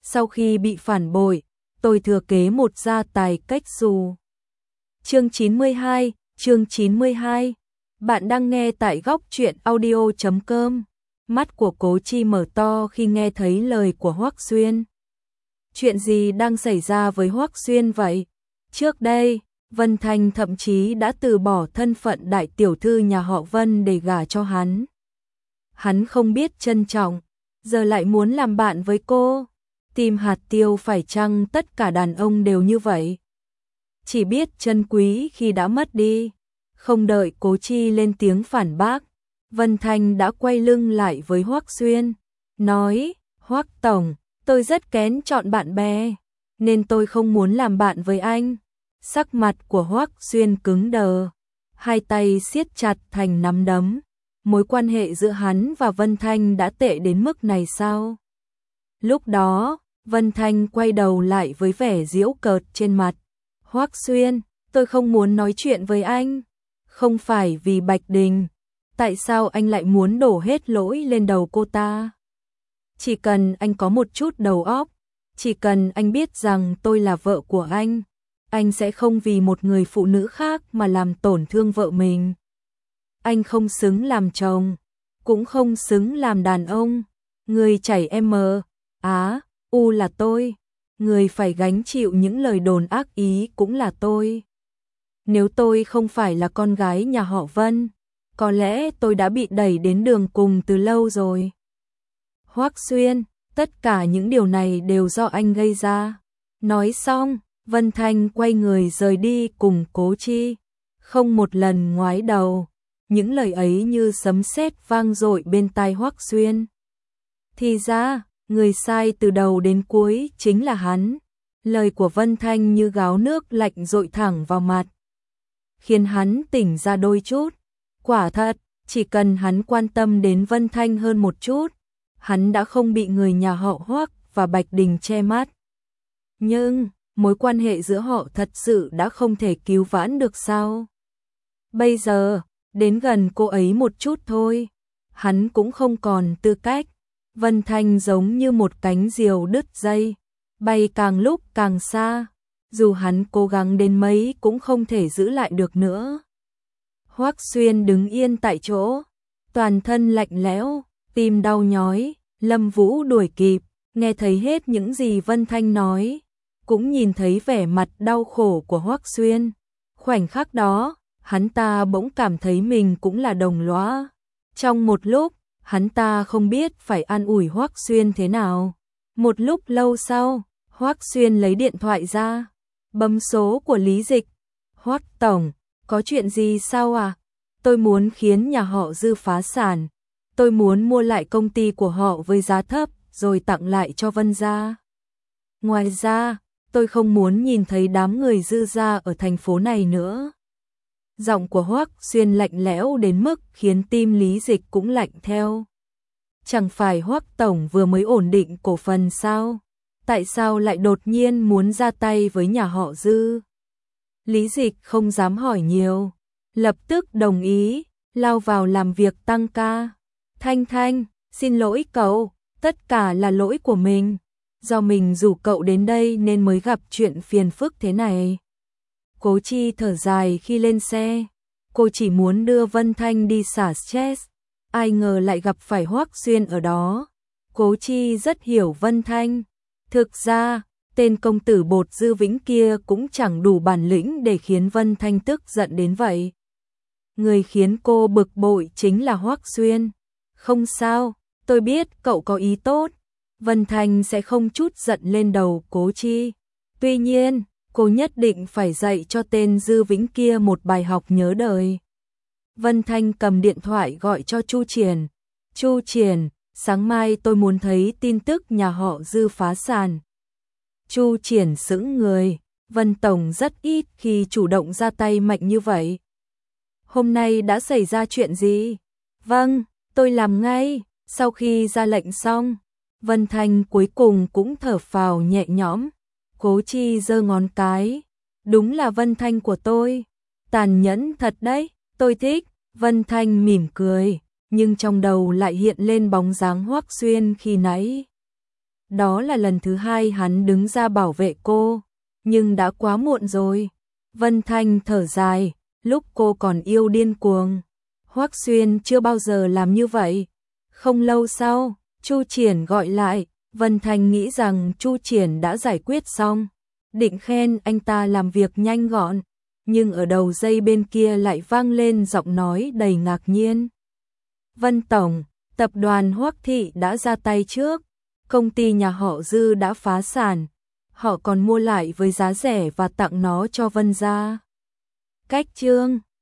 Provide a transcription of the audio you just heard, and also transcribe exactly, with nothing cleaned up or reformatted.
Sau khi bị phản bội, tôi thừa kế một gia tài cách xù. Chương chín mươi hai, chương chín mươi hai. Bạn đang nghe tại góc truyện audio chấm com. Mắt của Cố Chi mở to khi nghe thấy lời của Hoắc Xuyên. Chuyện gì đang xảy ra với Hoắc Xuyên vậy? Trước đây, Vân Thanh thậm chí đã từ bỏ thân phận đại tiểu thư nhà họ Vân để gả cho hắn. Hắn không biết trân trọng, giờ lại muốn làm bạn với cô. Tìm hạt tiêu phải chăng tất cả đàn ông đều như vậy? Chỉ biết trân quý khi đã mất đi. Không đợi Cố Chi lên tiếng phản bác, Vân Thanh đã quay lưng lại với Hoắc Xuyên, nói: Hoắc tổng, tôi rất kén chọn bạn bè, nên tôi không muốn làm bạn với anh. Sắc mặt của Hoắc Xuyên cứng đờ, hai tay siết chặt thành nắm đấm. Mối quan hệ giữa hắn và Vân Thanh đã tệ đến mức này sao? Lúc đó, Vân Thanh quay đầu lại với vẻ giễu cợt trên mặt. Hoắc Xuyên, tôi không muốn nói chuyện với anh. Không phải vì Bạch Đình. Tại sao anh lại muốn đổ hết lỗi lên đầu cô ta? Chỉ cần anh có một chút đầu óc, chỉ cần anh biết rằng tôi là vợ của anh, anh sẽ không vì một người phụ nữ khác mà làm tổn thương vợ mình. Anh không xứng làm chồng, cũng không xứng làm đàn ông. Người chảy M, Á, U là tôi. Người phải gánh chịu những lời đồn ác ý cũng là tôi. Nếu tôi không phải là con gái nhà họ Vân, có lẽ tôi đã bị đẩy đến đường cùng từ lâu rồi. Hoắc Xuyên, tất cả những điều này đều do anh gây ra. Nói xong, Vân Thanh quay người rời đi cùng Cố Chi, không một lần ngoái đầu. Những lời ấy như sấm sét vang dội bên tai Hoắc Xuyên. Thì ra, người sai từ đầu đến cuối chính là hắn. Lời của Vân Thanh như gáo nước lạnh dội thẳng vào mặt, khiến hắn tỉnh ra đôi chút. Quả thật, chỉ cần hắn quan tâm đến Vân Thanh hơn một chút, hắn đã không bị người nhà họ Hoắc và Bạch Đình che mắt. Nhưng, mối quan hệ giữa họ thật sự đã không thể cứu vãn được sao? Bây giờ, đến gần cô ấy một chút thôi, hắn cũng không còn tư cách. Vân Thanh giống như một cánh diều đứt dây, bay càng lúc càng xa, dù hắn cố gắng đến mấy cũng không thể giữ lại được nữa. Hoắc Xuyên đứng yên tại chỗ, toàn thân lạnh lẽo, tim đau nhói. Lâm Vũ đuổi kịp, nghe thấy hết những gì Vân Thanh nói, cũng nhìn thấy vẻ mặt đau khổ của Hoắc Xuyên. Khoảnh khắc đó, hắn ta bỗng cảm thấy mình cũng là đồng lõa. Trong một lúc, hắn ta không biết phải an ủi Hoắc Xuyên thế nào. Một lúc lâu sau, Hoắc Xuyên lấy điện thoại ra, bấm số của Lý Dịch. Hoắc tổng, có chuyện gì sao à? Tôi muốn khiến nhà họ Dư phá sản. Tôi muốn mua lại công ty của họ với giá thấp rồi tặng lại cho Vân gia. Ngoài ra, tôi không muốn nhìn thấy đám người Dư gia ở thành phố này nữa. Giọng của Hoắc Xuyên lạnh lẽo đến mức khiến tim Lý Dịch cũng lạnh theo. Chẳng phải Hoắc tổng vừa mới ổn định cổ phần sao? Tại sao lại đột nhiên muốn ra tay với nhà họ Dư? Lý Dịch không dám hỏi nhiều, lập tức đồng ý, lao vào làm việc tăng ca. Thanh Thanh, xin lỗi cậu, tất cả là lỗi của mình. Do mình rủ cậu đến đây nên mới gặp chuyện phiền phức thế này. Cố Chi thở dài khi lên xe. Cô chỉ muốn đưa Vân Thanh đi xả stress, ai ngờ lại gặp phải Hoắc Xuyên ở đó. Cố Chi rất hiểu Vân Thanh. Thực ra, tên công tử bột Dư Vĩnh kia cũng chẳng đủ bản lĩnh để khiến Vân Thanh tức giận đến vậy. Người khiến cô bực bội chính là Hoắc Xuyên. Không sao, tôi biết cậu có ý tốt. Vân Thanh sẽ không chút giận lên đầu Cố Chi. Tuy nhiên, cô nhất định phải dạy cho tên Dư Vĩnh kia một bài học nhớ đời. Vân Thanh cầm điện thoại gọi cho Chu Triển. Chu Triển, sáng mai tôi muốn thấy tin tức nhà họ Dư phá sản. Chu Triển sững người. Vân tổng rất ít khi chủ động ra tay mạnh như vậy. Hôm nay đã xảy ra chuyện gì? Vâng, tôi làm ngay. Sau khi ra lệnh xong, Vân Thanh cuối cùng cũng thở phào nhẹ nhõm. Cố Chi giơ ngón cái. Đúng là Vân Thanh của tôi. Tàn nhẫn thật đấy, tôi thích. Vân Thanh mỉm cười, nhưng trong đầu lại hiện lên bóng dáng Hoắc Xuyên khi nãy. Đó là lần thứ hai hắn đứng ra bảo vệ cô, nhưng đã quá muộn rồi. Vân Thanh thở dài, lúc cô còn yêu điên cuồng, Hoắc Xuyên chưa bao giờ làm như vậy. Không lâu sau, Chu Triển gọi lại, Vân Thanh nghĩ rằng Chu Triển đã giải quyết xong, định khen anh ta làm việc nhanh gọn, nhưng ở đầu dây bên kia lại vang lên giọng nói đầy ngạc nhiên. Vân Tổng, tập đoàn Hoắc Thị đã ra tay trước, công ty nhà họ Dư đã phá sản, họ còn mua lại với giá rẻ và tặng nó cho Vân gia. Cách chương